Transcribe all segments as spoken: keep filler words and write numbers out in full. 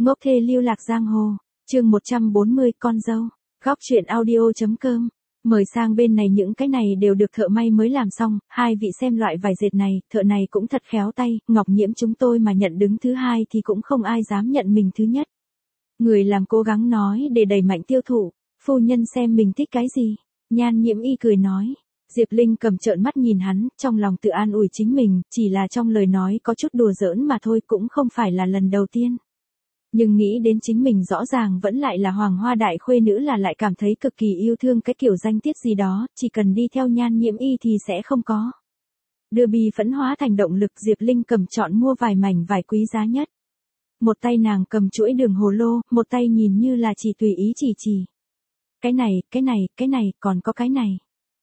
Ngốc thê lưu lạc giang hồ, chương một trăm bốn mươi con dâu, góc truyện audio.com. Mời sang bên này, những cái này đều được thợ may mới làm xong, hai vị xem loại vải dệt này, thợ này cũng thật khéo tay, Ngọc Nhiễm chúng tôi mà nhận đứng thứ hai thì cũng không ai dám nhận mình thứ nhất. Người làm cố gắng nói để đẩy mạnh tiêu thụ, phu nhân xem mình thích cái gì, Nhan Nhiễm Y cười nói. Diệp Linh cầm trợn mắt nhìn hắn, trong lòng tự an ủi chính mình, chỉ là trong lời nói có chút đùa giỡn mà thôi, cũng không phải là lần đầu tiên. Nhưng nghĩ đến chính mình rõ ràng vẫn lại là hoàng hoa đại khuê nữ, là lại cảm thấy cực kỳ yêu thương cái kiểu danh tiết gì đó, chỉ cần đi theo Nhan Nhiễm Y thì sẽ không có. Đưa bi phẫn hóa thành động lực, Diệp Linh cầm chọn mua vài mảnh vải quý giá nhất. Một tay nàng cầm chuỗi đường hồ lô, một tay nhìn như là chỉ tùy ý chỉ chỉ. Cái này, cái này, cái này, còn có cái này.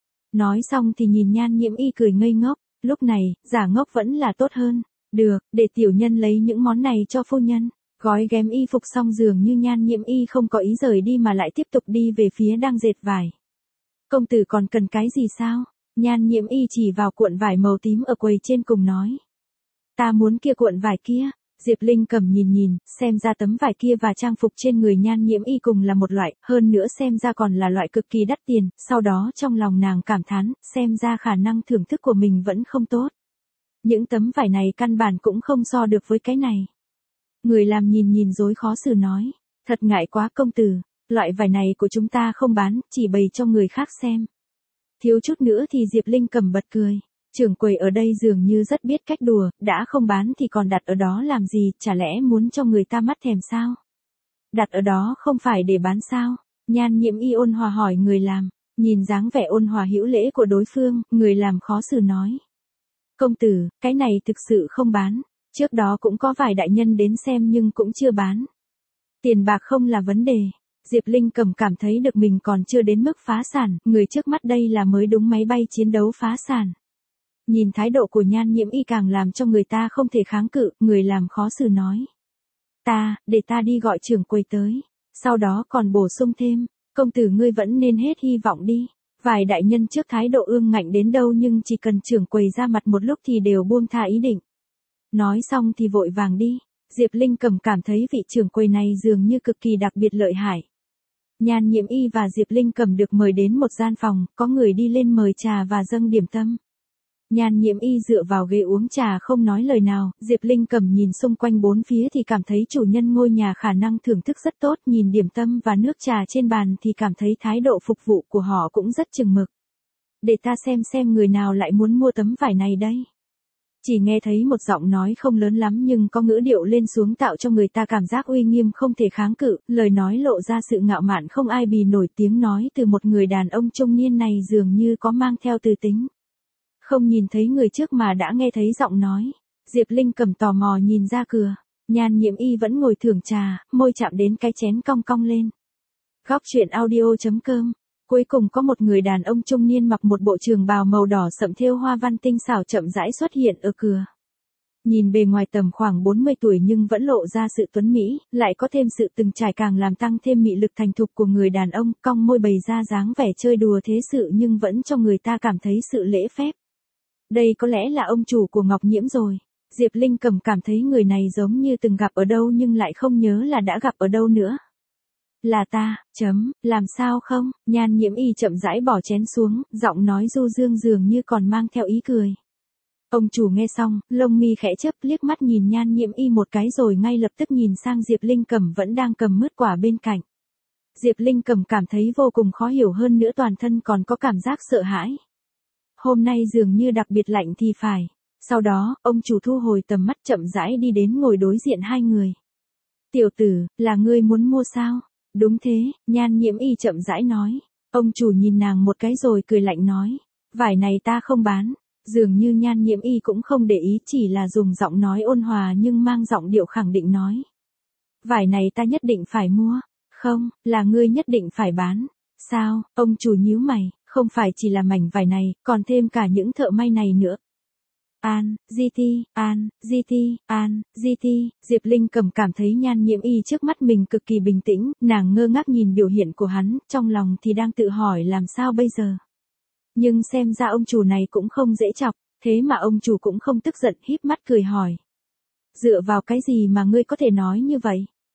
Nói xong thì nhìn Nhan Nhiễm Y cười ngây ngốc, lúc này, giả ngốc vẫn là tốt hơn. Được, để tiểu nhân lấy những món này cho phu nhân. Gói ghém y phục xong, dường như Nhan Nhiễm Y không có ý rời đi mà lại tiếp tục đi về phía đang dệt vải. Công tử còn cần cái gì sao? Nhan Nhiễm Y chỉ vào cuộn vải màu tím ở quầy trên cùng nói. Ta muốn kia cuộn vải kia. Diệp Linh cầm nhìn nhìn, xem ra tấm vải kia và trang phục trên người Nhan Nhiễm Y cùng là một loại, hơn nữa xem ra còn là loại cực kỳ đắt tiền, sau đó trong lòng nàng cảm thán, xem ra khả năng thưởng thức của mình vẫn không tốt. Những tấm vải này căn bản cũng không so được với cái này. Người làm nhìn nhìn rối khó xử nói, thật ngại quá công tử, loại vải này của chúng ta không bán, chỉ bày cho người khác xem. Thiếu chút nữa thì Diệp Linh cầm bật cười. Trưởng quầy ở đây dường như rất biết cách đùa, đã không bán thì còn đặt ở đó làm gì, chả lẽ muốn cho người ta mắt thèm sao? Đặt ở đó không phải để bán sao? Nhan Nhiễm Y ôn hòa hỏi người làm, nhìn dáng vẻ ôn hòa hữu lễ của đối phương, người làm khó xử nói. Công tử, cái này thực sự không bán, trước đó cũng có vài đại nhân đến xem nhưng cũng chưa bán. Tiền bạc không là vấn đề. Diệp Linh cầm cảm thấy được mình còn chưa đến mức phá sản, người trước mắt đây là mới đúng máy bay chiến đấu phá sản. Nhìn thái độ của Nhan Nhiễm Y càng làm cho người ta không thể kháng cự, người làm khó xử nói. Ta, để ta đi gọi trưởng quầy tới. Sau đó còn bổ sung thêm, công tử ngươi vẫn nên hết hy vọng đi. Vài đại nhân trước thái độ ương ngạnh đến đâu nhưng chỉ cần trưởng quầy ra mặt một lúc thì đều buông tha ý định. Nói xong thì vội vàng đi. Diệp Linh cầm cảm thấy vị trưởng quầy này dường như cực kỳ đặc biệt lợi hại. Nhan Nhiễm Y và Diệp Linh cầm được mời đến một gian phòng, có người đi lên mời trà và dâng điểm tâm. Nhan Nhiễm Y dựa vào ghế uống trà không nói lời nào, Diệp Linh cầm nhìn xung quanh bốn phía thì cảm thấy chủ nhân ngôi nhà khả năng thưởng thức rất tốt, nhìn điểm tâm và nước trà trên bàn thì cảm thấy thái độ phục vụ của họ cũng rất chừng mực. Để ta xem xem người nào lại muốn mua tấm vải này đây. Chỉ nghe thấy một giọng nói không lớn lắm nhưng có ngữ điệu lên xuống tạo cho người ta cảm giác uy nghiêm không thể kháng cự, lời nói lộ ra sự ngạo mạn không ai bì nổi, tiếng nói từ một người đàn ông trung niên này dường như có mang theo từ tính. Không nhìn thấy người trước mà đã nghe thấy giọng nói. Diệp Linh cầm tò mò nhìn ra cửa. Nhan Nhiễm Y vẫn ngồi thưởng trà, môi chạm đến cái chén cong cong lên. Góc truyện audio.com. Cuối cùng có một người đàn ông trung niên mặc một bộ trường bào màu đỏ sậm thêu hoa văn tinh xảo chậm rãi xuất hiện ở cửa. Nhìn bề ngoài tầm khoảng bốn mươi tuổi nhưng vẫn lộ ra sự tuấn mỹ, lại có thêm sự từng trải càng làm tăng thêm mị lực thành thục của người đàn ông, cong môi bày ra dáng vẻ chơi đùa thế sự nhưng vẫn cho người ta cảm thấy sự lễ phép. Đây có lẽ là ông chủ của Ngọc Nhiễm rồi. Diệp Linh cầm cảm thấy người này giống như từng gặp ở đâu nhưng lại không nhớ là đã gặp ở đâu nữa. Là ta, chấm, làm sao không? Nhan Nhiễm Y chậm rãi bỏ chén xuống, giọng nói du dương dường như còn mang theo ý cười. Ông chủ nghe xong, lông mi khẽ chớp, liếc mắt nhìn Nhan Nhiễm Y một cái rồi ngay lập tức nhìn sang Diệp Linh cầm vẫn đang cầm mứt quả bên cạnh. Diệp Linh cầm cảm thấy vô cùng khó hiểu, hơn nữa toàn thân còn có cảm giác sợ hãi. Hôm nay dường như đặc biệt lạnh thì phải. Sau đó, ông chủ thu hồi tầm mắt chậm rãi đi đến ngồi đối diện hai người. Tiểu tử, là ngươi muốn mua sao? Đúng thế, Nhan Nhiễm Y chậm rãi nói. Ông chủ nhìn nàng một cái rồi cười lạnh nói. Vải này ta không bán. Dường như Nhan Nhiễm Y cũng không để ý, chỉ là dùng giọng nói ôn hòa nhưng mang giọng điệu khẳng định nói. Vải này ta nhất định phải mua. Không, là ngươi nhất định phải bán. Sao? Ông chủ nhíu mày. Không phải chỉ là mảnh vải này, còn thêm cả những thợ may này nữa. An, giê tê, An, giê tê, An, giê tê, Diệp Linh cầm cảm thấy Nhan Nhiễm Y trước mắt mình cực kỳ bình tĩnh, nàng ngơ ngác nhìn biểu hiện của hắn, trong lòng thì đang tự hỏi làm sao bây giờ. Nhưng xem ra ông chủ này cũng không dễ chọc, thế mà ông chủ cũng không tức giận, híp mắt cười hỏi. Dựa vào cái gì mà ngươi có thể nói như vậy?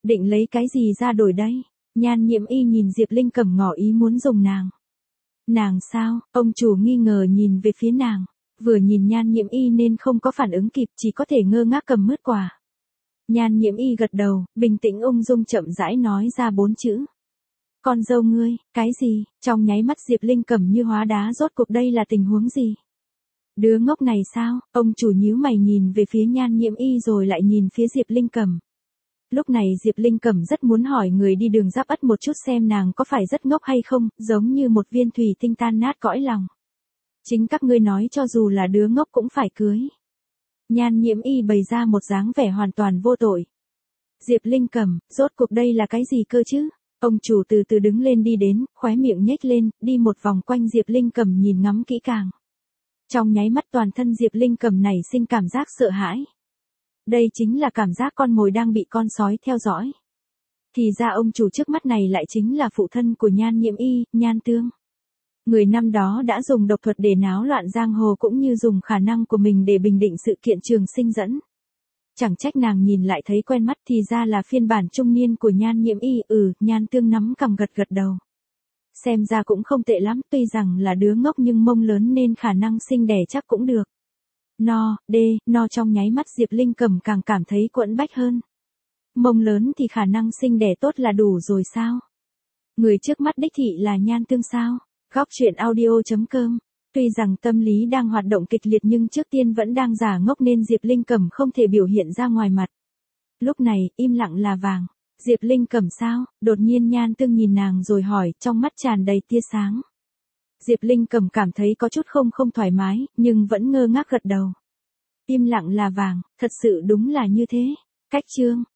Định lấy cái gì ra đổi đấy? Nhan Nhiễm Y nhìn Diệp Linh Cẩm ngỏ ý muốn dùng nàng. Nàng sao? Ông chủ nghi ngờ nhìn về phía nàng. Vừa nhìn Nhan Nhiễm Y nên không có phản ứng kịp, chỉ có thể ngơ ngác cầm mứt quả. Nhan Nhiễm Y gật đầu, bình tĩnh ung dung chậm rãi nói ra bốn chữ. Con dâu ngươi, cái gì? Trong nháy mắt Diệp Linh Cẩm như hóa đá, rốt cuộc đây là tình huống gì? Đứa ngốc này sao? Ông chủ nhíu mày nhìn về phía Nhan Nhiễm Y rồi lại nhìn phía Diệp Linh Cẩm. Lúc này Diệp Linh Cẩm rất muốn hỏi người đi đường Giáp Ất một chút xem nàng có phải rất ngốc hay không, giống như một viên thủy tinh tan nát cõi lòng. Chính các ngươi nói cho dù là đứa ngốc cũng phải cưới. Nhan Nhiễm Y bày ra một dáng vẻ hoàn toàn vô tội. Diệp Linh Cẩm, rốt cuộc đây là cái gì cơ chứ? Ông chủ từ từ đứng lên đi đến, khóe miệng nhếch lên, đi một vòng quanh Diệp Linh Cẩm nhìn ngắm kỹ càng. Trong nháy mắt toàn thân Diệp Linh Cẩm nảy sinh cảm giác sợ hãi. Đây chính là cảm giác con mồi đang bị con sói theo dõi. Thì ra ông chủ trước mắt này lại chính là phụ thân của Nhan Nhiễm Y, Nhan Tương. Người năm đó đã dùng độc thuật để náo loạn giang hồ cũng như dùng khả năng của mình để bình định sự kiện Trường Sinh dẫn. Chẳng trách nàng nhìn lại thấy quen mắt, thì ra là phiên bản trung niên của Nhan Nhiễm Y. Ừ, Nhan Tương nắm cằm gật gật đầu. Xem ra cũng không tệ lắm, tuy rằng là đứa ngốc nhưng mông lớn nên khả năng sinh đẻ chắc cũng được. No, đê, no trong nháy mắt Diệp Linh Cẩm càng cảm thấy quẫn bách hơn. Mông lớn thì khả năng sinh đẻ tốt là đủ rồi sao? Người trước mắt đích thị là Nhan Tương sao? Góc truyện audio chấm com. Tuy rằng tâm lý đang hoạt động kịch liệt nhưng trước tiên vẫn đang giả ngốc nên Diệp Linh Cẩm không thể biểu hiện ra ngoài mặt. Lúc này, im lặng là vàng. Diệp Linh Cẩm sao? Đột nhiên Nhan Tương nhìn nàng rồi hỏi, trong mắt tràn đầy tia sáng. Diệp Linh Cẩm cảm thấy có chút không không thoải mái, nhưng vẫn ngơ ngác gật đầu. Im lặng là vàng, thật sự đúng là như thế. Cách chương.